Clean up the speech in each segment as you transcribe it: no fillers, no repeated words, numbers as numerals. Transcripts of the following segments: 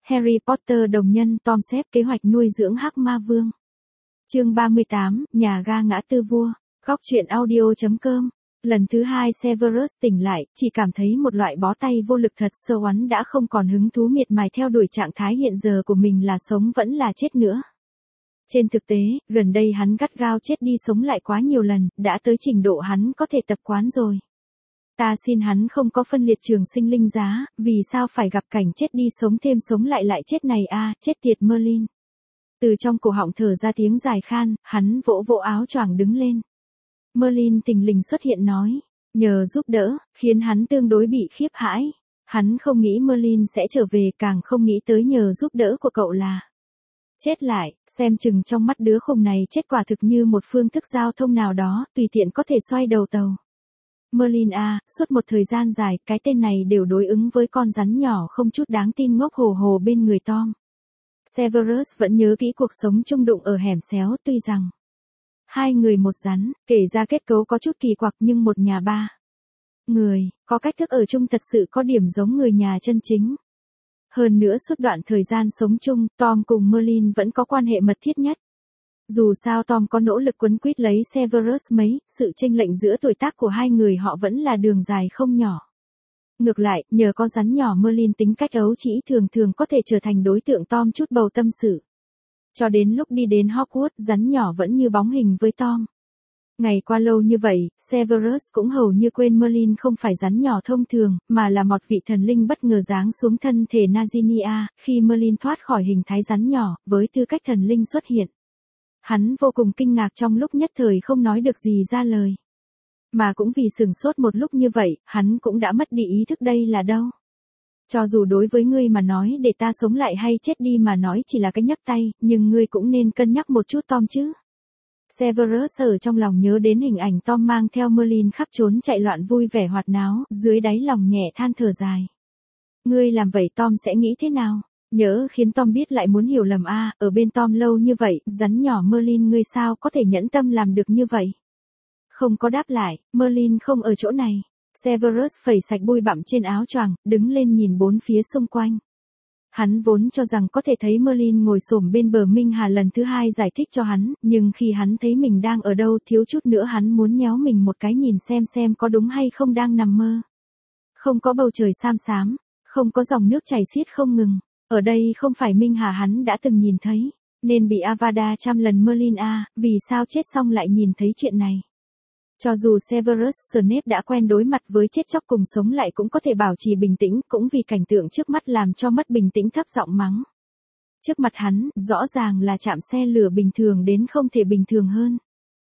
Harry Potter đồng nhân Tom xếp kế hoạch nuôi dưỡng Hắc Ma Vương. Chương 38, nhà ga ngã tư vua. Góc truyện audio.com. Lần thứ 2 Severus tỉnh lại, chỉ cảm thấy một loại bó tay vô lực thật sâu. Hắn đã không còn hứng thú miệt mài theo đuổi trạng thái hiện giờ của mình là sống vẫn là chết nữa. Trên thực tế, gần đây hắn gắt gao chết đi sống lại quá nhiều lần, đã tới trình độ hắn có thể tập quán rồi. Ta xin hắn không có phân liệt trường sinh linh giá, vì sao phải gặp cảnh chết đi sống thêm sống lại chết này a, chết tiệt Merlin. Từ trong cổ họng thở ra tiếng dài khan, hắn vỗ vỗ áo choàng đứng lên. Merlin thình lình xuất hiện nói, nhờ giúp đỡ, khiến hắn tương đối bị khiếp hãi. Hắn không nghĩ Merlin sẽ trở về, càng không nghĩ tới nhờ giúp đỡ của cậu là chết lại, xem chừng trong mắt đứa khùng này chết quả thực như một phương thức giao thông nào đó, tùy tiện có thể xoay đầu tàu. Merlin à, suốt một thời gian dài, cái tên này đều đối ứng với con rắn nhỏ không chút đáng tin ngốc hồ hồ bên người Tom. Severus vẫn nhớ kỹ cuộc sống chung đụng ở hẻm xéo, tuy rằng hai người một rắn, kể ra kết cấu có chút kỳ quặc nhưng một nhà ba người, có cách thức ở chung thật sự có điểm giống người nhà chân chính. Hơn nữa suốt đoạn thời gian sống chung, Tom cùng Merlin vẫn có quan hệ mật thiết nhất. Dù sao Tom có nỗ lực quấn quýt lấy Severus mấy, sự chênh lệch giữa tuổi tác của hai người họ vẫn là đường dài không nhỏ. Ngược lại, nhờ có rắn nhỏ Merlin tính cách ấu trĩ thường thường có thể trở thành đối tượng Tom chút bầu tâm sự. Cho đến lúc đi đến Hogwarts, rắn nhỏ vẫn như bóng hình với Tom. Ngày qua lâu như vậy, Severus cũng hầu như quên Merlin không phải rắn nhỏ thông thường, mà là một vị thần linh bất ngờ giáng xuống thân thể Nazinia, khi Merlin thoát khỏi hình thái rắn nhỏ, với tư cách thần linh xuất hiện. Hắn vô cùng kinh ngạc trong lúc nhất thời không nói được gì ra lời. Mà cũng vì sửng sốt một lúc như vậy, hắn cũng đã mất đi ý thức đây là đâu. Cho dù đối với ngươi mà nói để ta sống lại hay chết đi mà nói chỉ là cái nhấp tay, nhưng ngươi cũng nên cân nhắc một chút Tom chứ. Severus ở trong lòng nhớ đến hình ảnh Tom mang theo Merlin khắp trốn chạy loạn vui vẻ hoạt náo, dưới đáy lòng nhẹ than thở dài. Ngươi làm vậy Tom sẽ nghĩ thế nào? Nhớ khiến Tom biết lại muốn hiểu lầm a, ở bên Tom lâu như vậy, rắn nhỏ Merlin ngươi sao có thể nhẫn tâm làm được như vậy? Không có đáp lại, Merlin không ở chỗ này. Severus phẩy sạch bụi bặm trên áo choàng, đứng lên nhìn bốn phía xung quanh. Hắn vốn cho rằng có thể thấy Merlin ngồi xổm bên bờ Minh Hà lần thứ hai giải thích cho hắn, nhưng khi hắn thấy mình đang ở đâu thiếu chút nữa hắn muốn nhéo mình một cái nhìn xem có đúng hay không đang nằm mơ. Không có bầu trời xám xám, không có dòng nước chảy xiết không ngừng. Ở đây không phải Minh Hà hắn đã từng nhìn thấy, nên bị Avada trăm lần Merlin a, vì sao chết xong lại nhìn thấy chuyện này. Cho dù Severus Snape đã quen đối mặt với chết chóc cùng sống lại cũng có thể bảo trì bình tĩnh, cũng vì cảnh tượng trước mắt làm cho mất bình tĩnh thấp giọng mắng. Trước mặt hắn, rõ ràng là trạm xe lửa bình thường đến không thể bình thường hơn.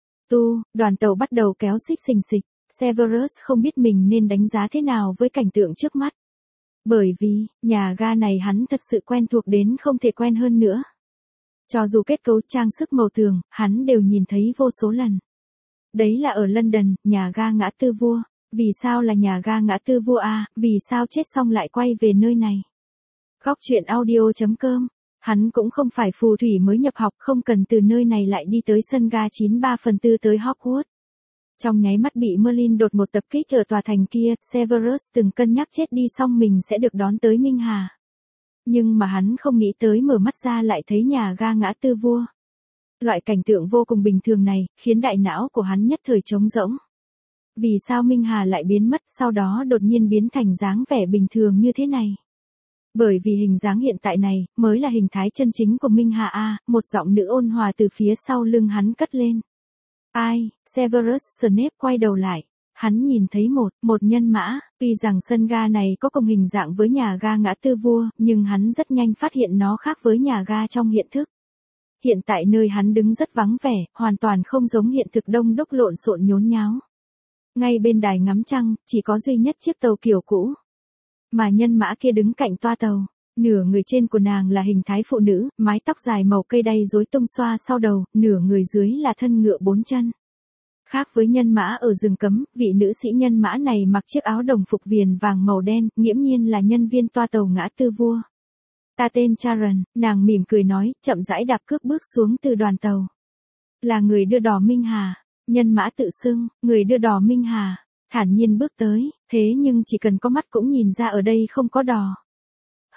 Đoàn tàu bắt đầu kéo xích xình xịch, Severus không biết mình nên đánh giá thế nào với cảnh tượng trước mắt. Bởi vì, nhà ga này hắn thật sự quen thuộc đến không thể quen hơn nữa. Cho dù kết cấu trang sức màu tường, hắn đều nhìn thấy vô số lần. Đấy là ở London, nhà ga ngã tư vua. Vì sao là nhà ga ngã tư vua a, vì sao chết xong lại quay về nơi này? Góc truyện audio.com. Hắn cũng không phải phù thủy mới nhập học, không cần từ nơi này lại đi tới sân ga 9/3 tới Hogwarts. Trong nháy mắt bị Merlin đột một tập kích ở tòa thành kia, Severus từng cân nhắc chết đi xong mình sẽ được đón tới Minh Hà. Nhưng mà hắn không nghĩ tới mở mắt ra lại thấy nhà ga ngã tư vua. Loại cảnh tượng vô cùng bình thường này, khiến đại não của hắn nhất thời trống rỗng. Vì sao Minh Hà lại biến mất sau đó đột nhiên biến thành dáng vẻ bình thường như thế này? Bởi vì hình dáng hiện tại này, mới là hình thái chân chính của Minh Hà a, một giọng nữ ôn hòa từ phía sau lưng hắn cất lên. Ai? Severus Snape quay đầu lại. Hắn nhìn thấy một nhân mã, tuy rằng sân ga này có cùng hình dạng với nhà ga ngã tư vua, nhưng hắn rất nhanh phát hiện nó khác với nhà ga trong hiện thức. Hiện tại nơi hắn đứng rất vắng vẻ, hoàn toàn không giống hiện thực đông đúc lộn xộn nhốn nháo. Ngay bên đài ngắm trăng, chỉ có duy nhất chiếc tàu kiểu cũ. Mà nhân mã kia đứng cạnh toa tàu, nửa người trên của nàng là hình thái phụ nữ, mái tóc dài màu cây đay rối tung xoa sau đầu, nửa người dưới là thân ngựa 4 chân. Khác với nhân mã ở rừng cấm, vị nữ sĩ nhân mã này mặc chiếc áo đồng phục viền vàng màu đen, nghiễm nhiên là nhân viên toa tàu ngã tư vua. Ta tên Charon, nàng mỉm cười nói, chậm rãi đạp cước bước xuống từ đoàn tàu. Là người đưa đò Minh Hà, nhân mã tự xưng, người đưa đò Minh Hà, thản nhiên bước tới, thế nhưng chỉ cần có mắt cũng nhìn ra ở đây không có đò.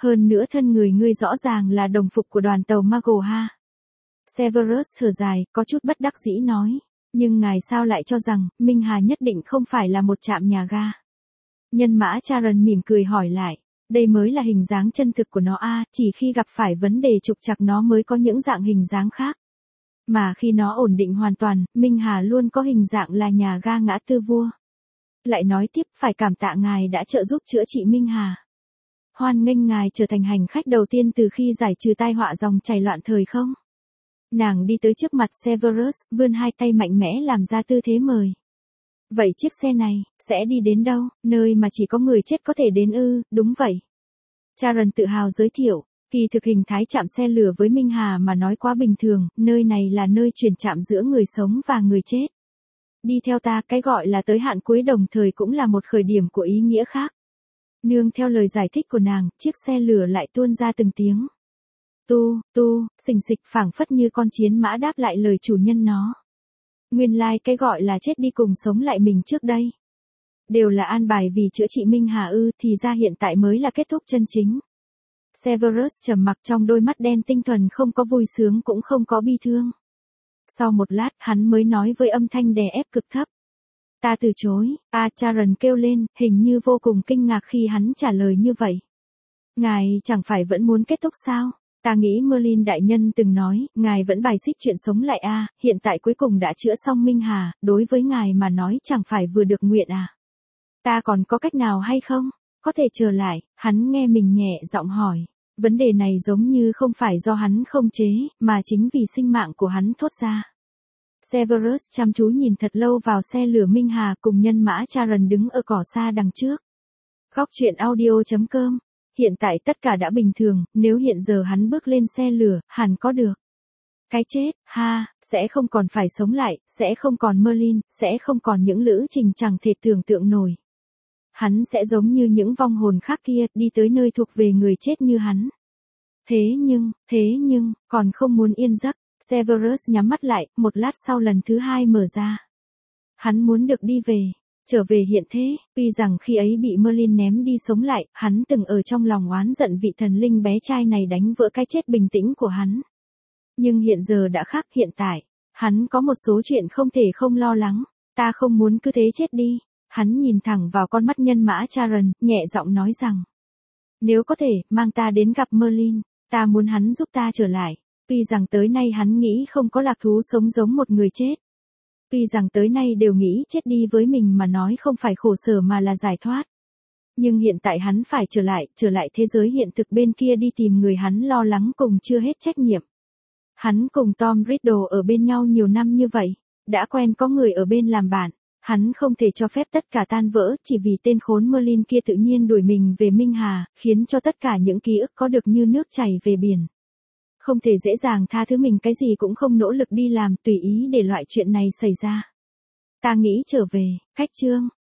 Hơn nữa thân người ngươi rõ ràng là đồng phục của đoàn tàu Mago ha. Severus thở dài, có chút bất đắc dĩ nói. Nhưng ngài sao lại cho rằng, Minh Hà nhất định không phải là một trạm nhà ga? Nhân mã Charon mỉm cười hỏi lại. Đây mới là hình dáng chân thực của nó chỉ khi gặp phải vấn đề trục trặc nó mới có những dạng hình dáng khác. Mà khi nó ổn định hoàn toàn, Minh Hà luôn có hình dạng là nhà ga ngã tư vua. Lại nói tiếp, phải cảm tạ ngài đã trợ giúp chữa trị Minh Hà. Hoan nghênh ngài trở thành hành khách đầu tiên từ khi giải trừ tai họa dòng chảy loạn thời không? Nàng đi tới trước mặt Severus, vươn hai tay mạnh mẽ làm ra tư thế mời. Vậy chiếc xe này, sẽ đi đến đâu, nơi mà chỉ có người chết có thể đến ư? Đúng vậy. Charon tự hào giới thiệu, kỳ thực hình thái trạm xe lửa với Minh Hà mà nói quá bình thường, nơi này là nơi chuyển trạm giữa người sống và người chết. Đi theo ta, cái gọi là tới hạn cuối đồng thời cũng là một khởi điểm của ý nghĩa khác. Nương theo lời giải thích của nàng, chiếc xe lửa lại tuôn ra từng tiếng. Xình xịch phảng phất như con chiến mã đáp lại lời chủ nhân nó. Nguyên lai cái gọi là chết đi cùng sống lại mình trước đây. Đều là an bài vì chữa trị Minh Hà ư, thì ra hiện tại mới là kết thúc chân chính. Severus trầm mặc, trong đôi mắt đen tinh thuần không có vui sướng cũng không có bi thương. Sau một lát hắn mới nói với âm thanh đè ép cực thấp. Ta từ chối. Charon kêu lên, hình như vô cùng kinh ngạc khi hắn trả lời như vậy. Ngài chẳng phải vẫn muốn kết thúc sao? Ta nghĩ Merlin đại nhân từng nói, ngài vẫn bài xích chuyện sống lại hiện tại cuối cùng đã chữa xong Minh Hà, đối với ngài mà nói chẳng phải vừa được nguyện Ta còn có cách nào hay không? Có thể trở lại, hắn nghe mình nhẹ giọng hỏi. Vấn đề này giống như không phải do hắn không chế, mà chính vì sinh mạng của hắn thốt ra. Severus chăm chú nhìn thật lâu vào xe lửa Minh Hà cùng nhân mã Charon đứng ở cỏ xa đằng trước. Góc truyện audio.com. Hiện tại tất cả đã bình thường, nếu hiện giờ hắn bước lên xe lửa, hẳn có được. Cái chết, sẽ không còn phải sống lại, sẽ không còn Merlin, sẽ không còn những lữ trình chẳng thể tưởng tượng nổi. Hắn sẽ giống như những vong hồn khác kia, đi tới nơi thuộc về người chết như hắn. Thế nhưng, còn không muốn yên giấc, Severus nhắm mắt lại, một lát sau lần thứ hai mở ra. Hắn muốn được đi về, trở về hiện thế, tuy rằng khi ấy bị Merlin ném đi sống lại, hắn từng ở trong lòng oán giận vị thần linh bé trai này đánh vỡ cái chết bình tĩnh của hắn. Nhưng hiện giờ đã khác, hiện tại, hắn có một số chuyện không thể không lo lắng, ta không muốn cứ thế chết đi. Hắn nhìn thẳng vào con mắt nhân mã Charon, nhẹ giọng nói rằng. Nếu có thể, mang ta đến gặp Merlin, ta muốn hắn giúp ta trở lại. Tuy rằng tới nay hắn nghĩ không có lạc thú sống giống một người chết. Tuy rằng tới nay đều nghĩ chết đi với mình mà nói không phải khổ sở mà là giải thoát. Nhưng hiện tại hắn phải trở lại thế giới hiện thực bên kia đi tìm người hắn lo lắng cùng chưa hết trách nhiệm. Hắn cùng Tom Riddle ở bên nhau nhiều năm như vậy, đã quen có người ở bên làm bạn. Hắn không thể cho phép tất cả tan vỡ chỉ vì tên khốn Merlin kia tự nhiên đuổi mình về Minh Hà, khiến cho tất cả những ký ức có được như nước chảy về biển. Không thể dễ dàng tha thứ mình, cái gì cũng không nỗ lực đi làm, tùy ý để loại chuyện này xảy ra. Ta nghĩ trở về, cách chương.